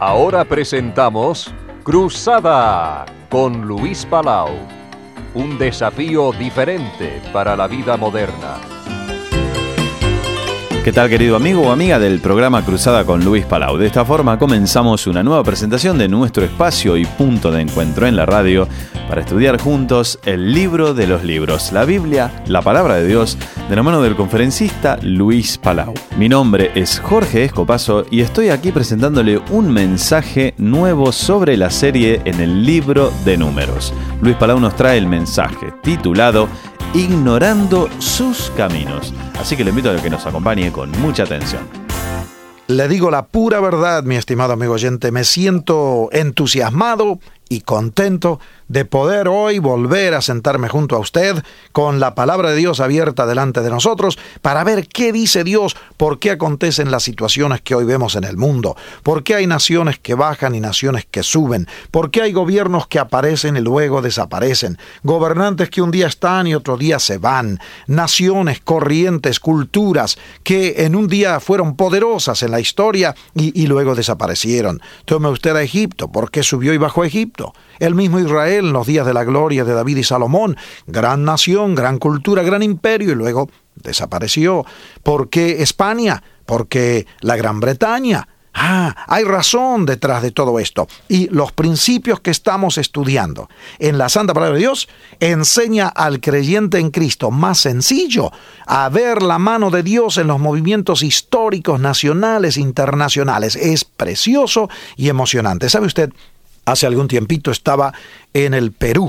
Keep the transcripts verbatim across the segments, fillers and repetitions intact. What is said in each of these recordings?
Ahora presentamos Cruzada con Luis Palau. Un desafío diferente para la vida moderna. ¿Qué tal, querido amigo o amiga del programa Cruzada con Luis Palau? De esta forma comenzamos una nueva presentación de nuestro espacio y punto de encuentro en la radio para estudiar juntos el libro de los libros, la Biblia, la Palabra de Dios, de la mano del conferencista Luis Palau. Mi nombre es Jorge Escopazo y estoy aquí presentándole un mensaje nuevo sobre la serie en el libro de Números. Luis Palau nos trae el mensaje titulado Ignorando sus caminos. Así que le invito a que nos acompañe con mucha atención. Le digo la pura verdad, mi estimado amigo oyente, me siento entusiasmado y contento de poder hoy volver a sentarme junto a usted con la palabra de Dios abierta delante de nosotros para ver qué dice Dios, por qué acontecen las situaciones que hoy vemos en el mundo, por qué hay naciones que bajan y naciones que suben, por qué hay gobiernos que aparecen y luego desaparecen, gobernantes que un día están y otro día se van, naciones, corrientes, culturas que en un día fueron poderosas en la historia y, y luego desaparecieron. Tome usted a Egipto, ¿por qué subió y bajó a Egipto? El mismo Israel en los días de la gloria de David y Salomón, gran nación, gran cultura, gran imperio, y luego desapareció. ¿Por qué España? ¿Por qué la Gran Bretaña? Ah, hay razón detrás de todo esto. Y los principios que estamos estudiando en la Santa Palabra de Dios enseña al creyente en Cristo más sencillo a ver la mano de Dios en los movimientos históricos, nacionales, internacionales. Es precioso y emocionante. ¿Sabe usted? Hace algún tiempito estaba en el Perú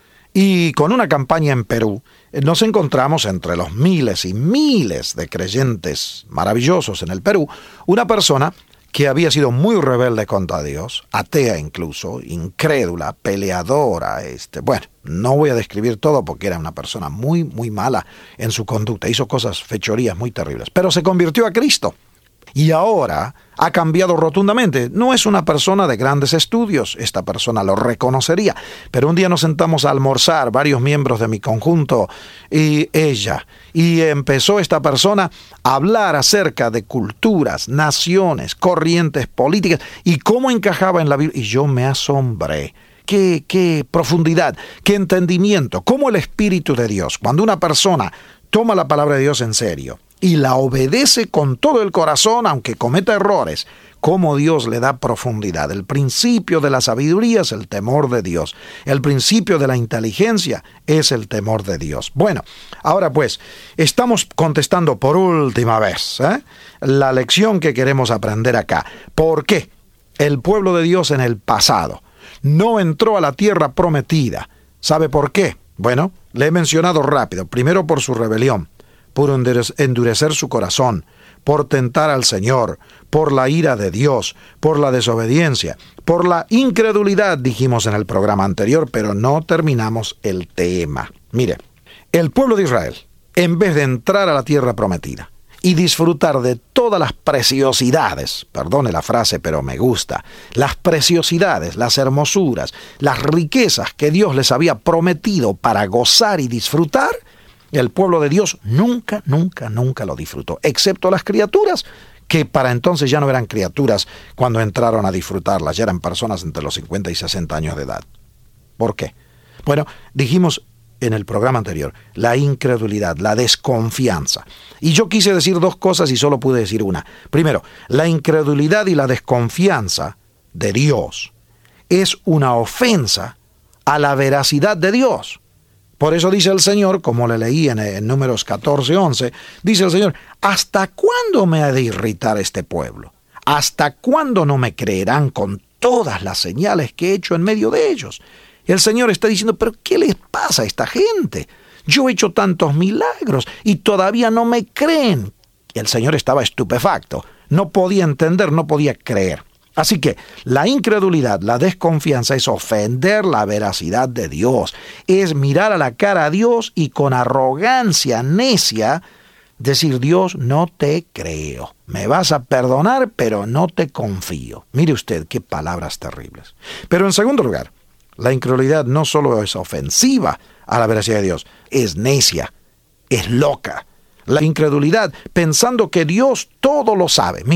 y con una campaña en Perú nos encontramos entre los miles y miles de creyentes maravillosos en el Perú, una persona que había sido muy rebelde contra Dios, atea incluso, incrédula, peleadora, este, bueno, no voy a describir todo porque era una persona muy, muy mala en su conducta, hizo cosas, fechorías muy terribles, pero se convirtió a Cristo. Y ahora ha cambiado rotundamente. No es una persona de grandes estudios, esta persona lo reconocería. Pero un día nos sentamos a almorzar, varios miembros de mi conjunto y ella. Y empezó esta persona a hablar acerca de culturas, naciones, corrientes políticas y cómo encajaba en la Biblia. Y yo me asombré. Qué, qué profundidad, qué entendimiento, cómo el Espíritu de Dios, cuando una persona toma la palabra de Dios en serio y la obedece con todo el corazón, aunque cometa errores, cómo Dios le da profundidad. El principio de la sabiduría es el temor de Dios. El principio de la inteligencia es el temor de Dios. Bueno, ahora pues, estamos contestando por última vez ¿eh? la lección que queremos aprender acá. ¿Por qué el pueblo de Dios en el pasado no entró a la tierra prometida? ¿Sabe por qué? Bueno, le he mencionado rápido. Primero por su rebelión, por endurecer su corazón, por tentar al Señor, por la ira de Dios, por la desobediencia, por la incredulidad, dijimos en el programa anterior, pero no terminamos el tema. Mire, el pueblo de Israel, en vez de entrar a la tierra prometida y disfrutar de todas las preciosidades, perdone la frase, pero me gusta, las preciosidades, las hermosuras, las riquezas que Dios les había prometido para gozar y disfrutar, el pueblo de Dios nunca, nunca, nunca lo disfrutó, excepto las criaturas, que para entonces ya no eran criaturas cuando entraron a disfrutarlas, ya eran personas entre los cincuenta y sesenta años de edad. ¿Por qué? Bueno, dijimos en el programa anterior, la incredulidad, la desconfianza. Y yo quise decir dos cosas y solo pude decir una. Primero, la incredulidad y la desconfianza de Dios es una ofensa a la veracidad de Dios. Por eso dice el Señor, como le leí en, en Números catorce, once, dice el Señor, ¿hasta cuándo me ha de irritar este pueblo? ¿Hasta cuándo no me creerán con todas las señales que he hecho en medio de ellos? El Señor está diciendo, ¿pero qué les pasa a esta gente? Yo he hecho tantos milagros y todavía no me creen. El Señor estaba estupefacto, no podía entender, no podía creer. Así que la incredulidad, la desconfianza es ofender la veracidad de Dios, es mirar a la cara a Dios y con arrogancia necia decir, Dios, no te creo, me vas a perdonar, pero no te confío. Mire usted qué palabras terribles. Pero en segundo lugar, la incredulidad no solo es ofensiva a la veracidad de Dios, es necia, es loca. La incredulidad, pensando que Dios todo lo sabe. Mire,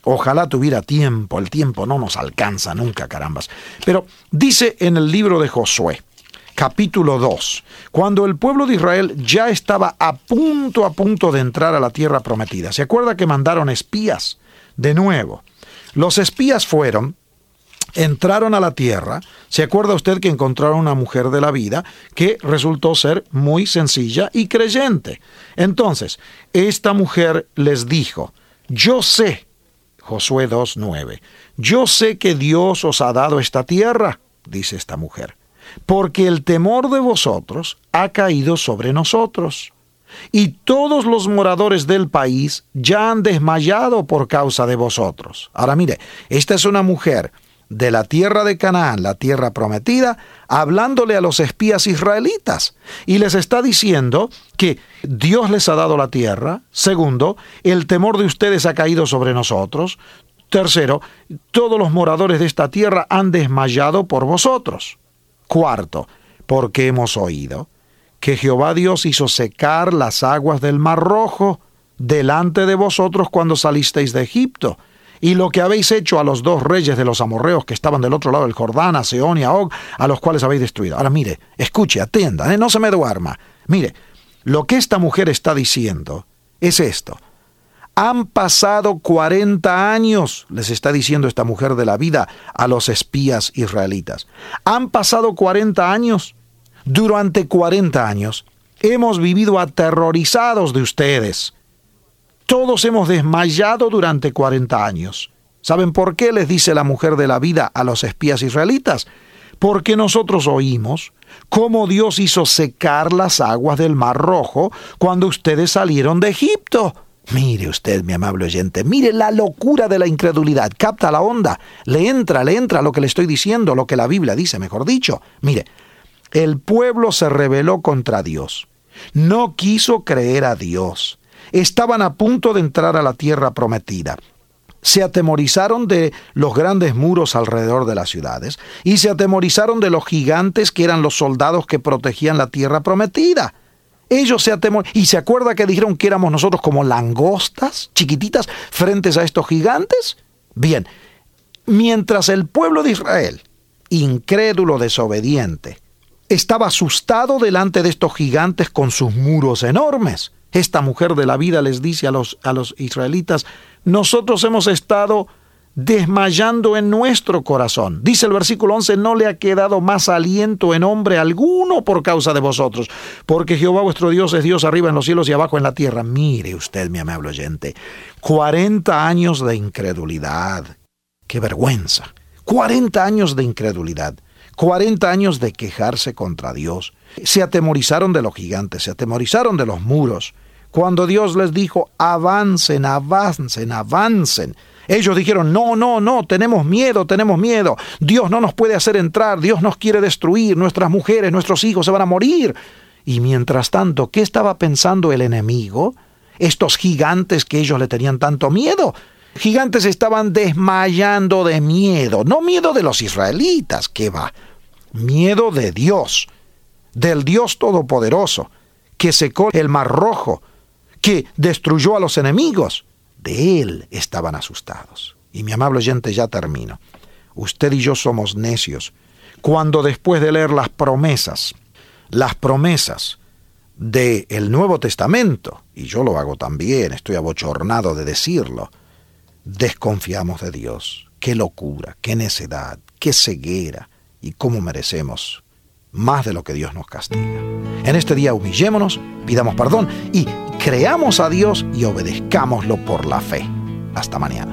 Ojalá tuviera tiempo, el tiempo no nos alcanza nunca, carambas. Pero dice en el libro de Josué, capítulo dos, cuando el pueblo de Israel ya estaba a punto, a punto de entrar a la tierra prometida. ¿Se acuerda que mandaron espías? De nuevo, los espías fueron, entraron a la tierra. ¿Se acuerda usted que encontraron una mujer de la vida que resultó ser muy sencilla y creyente? Entonces, esta mujer les dijo, yo sé, Josué dos nueve, yo sé que Dios os ha dado esta tierra, dice esta mujer, porque el temor de vosotros ha caído sobre nosotros, y todos los moradores del país ya han desmayado por causa de vosotros. Ahora mire, esta es una mujer de la tierra de Canaán, la tierra prometida, hablándole a los espías israelitas, y les está diciendo que Dios les ha dado la tierra. Segundo, el temor de ustedes ha caído sobre nosotros. Tercero, todos los moradores de esta tierra han desmayado por vosotros. Cuarto, porque hemos oído que Jehová Dios hizo secar las aguas del Mar Rojo delante de vosotros cuando salisteis de Egipto, y lo que habéis hecho a los dos reyes de los amorreos que estaban del otro lado del Jordán, a Sehón y a Og, a los cuales habéis destruido. Ahora mire, escuche, atienda, ¿eh? No se me duerma. Mire, lo que esta mujer está diciendo es esto. Han pasado cuarenta años, les está diciendo esta mujer de la vida a los espías israelitas. Han pasado cuarenta años. Durante cuarenta años hemos vivido aterrorizados de ustedes. Todos hemos desmayado durante cuarenta años. ¿Saben por qué les dice la mujer de la vida a los espías israelitas? Porque nosotros oímos cómo Dios hizo secar las aguas del Mar Rojo cuando ustedes salieron de Egipto. Mire usted, mi amable oyente, mire la locura de la incredulidad. Capta la onda, le entra, le entra lo que le estoy diciendo, lo que la Biblia dice, mejor dicho. Mire, el pueblo se rebeló contra Dios. No quiso creer a Dios. Estaban a punto de entrar a la tierra prometida. Se atemorizaron de los grandes muros alrededor de las ciudades y se atemorizaron de los gigantes que eran los soldados que protegían la tierra prometida. Ellos se atemorizaron. ¿Y se acuerda que dijeron que éramos nosotros como langostas chiquititas frente a estos gigantes? Bien, mientras el pueblo de Israel, incrédulo, desobediente, estaba asustado delante de estos gigantes con sus muros enormes, esta mujer de la vida les dice a los, a los israelitas, nosotros hemos estado desmayando en nuestro corazón. Dice el versículo once, no le ha quedado más aliento en hombre alguno por causa de vosotros, porque Jehová vuestro Dios es Dios arriba en los cielos y abajo en la tierra. Mire usted, mi amable oyente, cuarenta años de incredulidad. ¡Qué vergüenza! cuarenta años de incredulidad. cuarenta años de quejarse contra Dios. Se atemorizaron de los gigantes, se atemorizaron de los muros. Cuando Dios les dijo, avancen, avancen, avancen. Ellos dijeron, no, no, no, tenemos miedo, tenemos miedo. Dios no nos puede hacer entrar, Dios nos quiere destruir, nuestras mujeres, nuestros hijos se van a morir. Y mientras tanto, ¿qué estaba pensando el enemigo? Estos gigantes que ellos le tenían tanto miedo. Gigantes estaban desmayando de miedo, no miedo de los israelitas, ¿qué va? Miedo de Dios, del Dios Todopoderoso, que secó el Mar Rojo, que destruyó a los enemigos. De Él estaban asustados. Y mi amable oyente, ya termino. Usted y yo somos necios cuando después de leer las promesas, las promesas del Nuevo Testamento, y yo lo hago también, estoy abochornado de decirlo, desconfiamos de Dios. Qué locura, qué necedad, qué ceguera, y cómo merecemos más de lo que Dios nos castiga. En este día humillémonos, pidamos perdón y creamos a Dios y obedezcámoslo por la fe. Hasta mañana.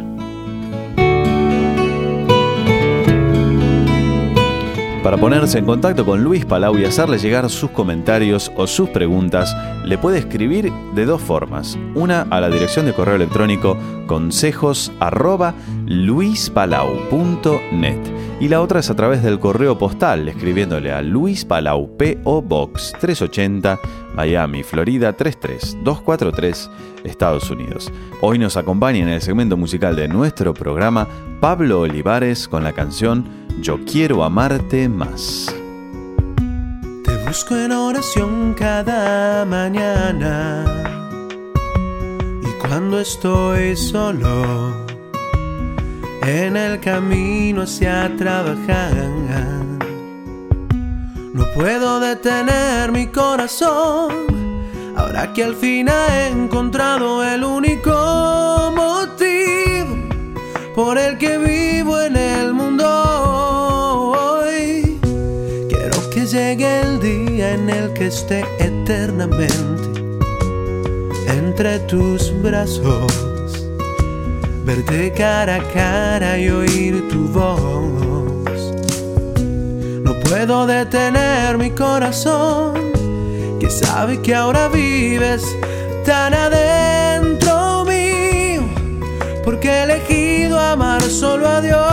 Para ponerse en contacto con Luis Palau y hacerle llegar sus comentarios o sus preguntas, le puede escribir de dos formas. Una a la dirección de correo electrónico consejos arroba luispalau punto net y la otra es a través del correo postal, escribiéndole a Luis Palau, P O Box trescientos ochenta, Miami, Florida tres tres dos cuatro tres, Estados Unidos. Hoy nos acompaña en el segmento musical de nuestro programa Pablo Olivares con la canción Yo quiero amarte más. Te busco en oración cada mañana y cuando estoy solo en el camino hacia trabajar. No puedo detener mi corazón, ahora que al fin he encontrado el único motivo por el que vivo en el mundo hoy. Quiero que llegue el día en el que esté eternamente entre tus brazos, verte cara a cara y oír tu voz. No puedo detener mi corazón, que sabe que ahora vives tan adentro mío, porque he elegido amar solo a Dios.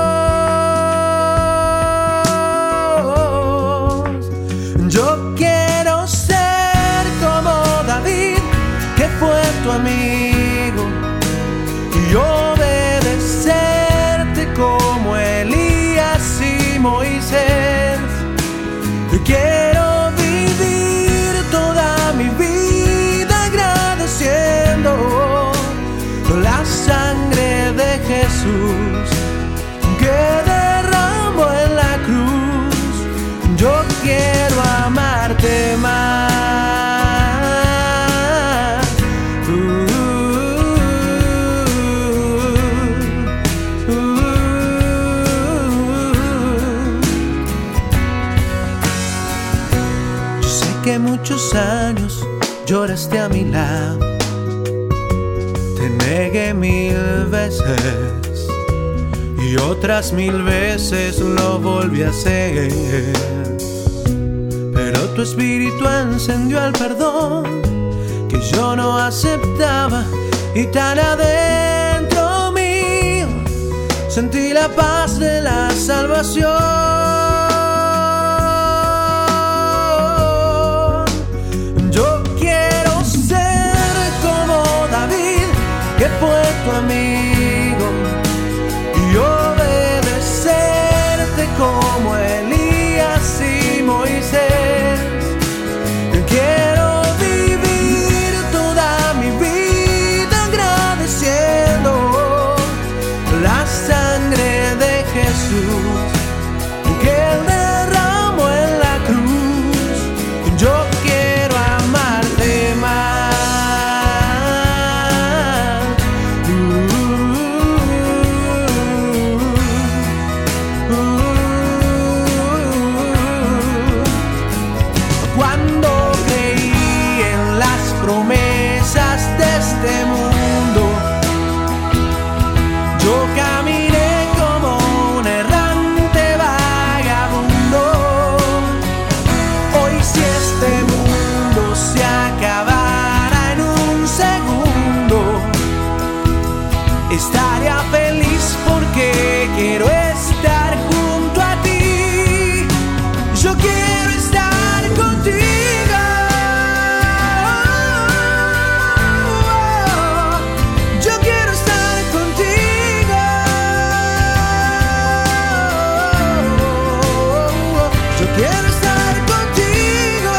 Yo quiero ser como David, que fue tu amigo, y obedecerte como Elías y Moisés. Quiero vivir toda mi vida agradeciendo la sangre de Jesús que derramó en la cruz. Yo quiero amarte más. Que muchos años lloraste a mi lado, te negué mil veces y otras mil veces lo volví a hacer, pero tu espíritu encendió el perdón que yo no aceptaba, y tan adentro mío sentí la paz de la salvación. Que fue tu amigo, y obedecerte como Elías y Moisés. Quiero vivir toda mi vida agradeciendo la sangre de Jesús que Él derramó en la cruz. Yo quiero amarte más. Estaría feliz porque quiero estar junto a ti. Yo quiero estar contigo. Yo quiero estar contigo. Yo quiero estar contigo.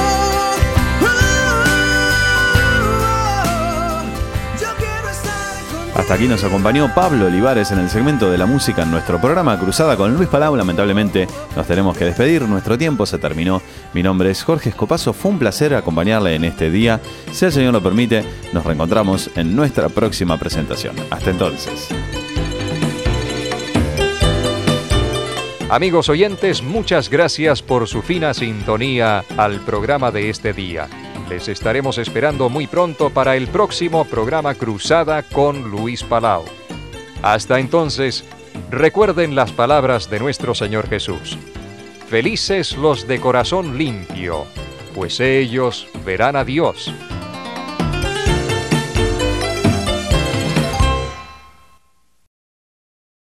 Yo quiero estar contigo. Hasta aquí nos acompañó Pablo Olivares en el segmento de la música en nuestro programa Cruzada con Luis Palau. Lamentablemente nos tenemos que despedir, nuestro tiempo se terminó. Mi nombre es Jorge Escopazo, fue un placer acompañarle en este día. Si el Señor lo permite, nos reencontramos en nuestra próxima presentación. Hasta entonces. Amigos oyentes, muchas gracias por su fina sintonía al programa de este día. Les estaremos esperando muy pronto para el próximo programa Cruzada con Luis Palau. Hasta entonces, recuerden las palabras de nuestro Señor Jesús. Felices los de corazón limpio, pues ellos verán a Dios.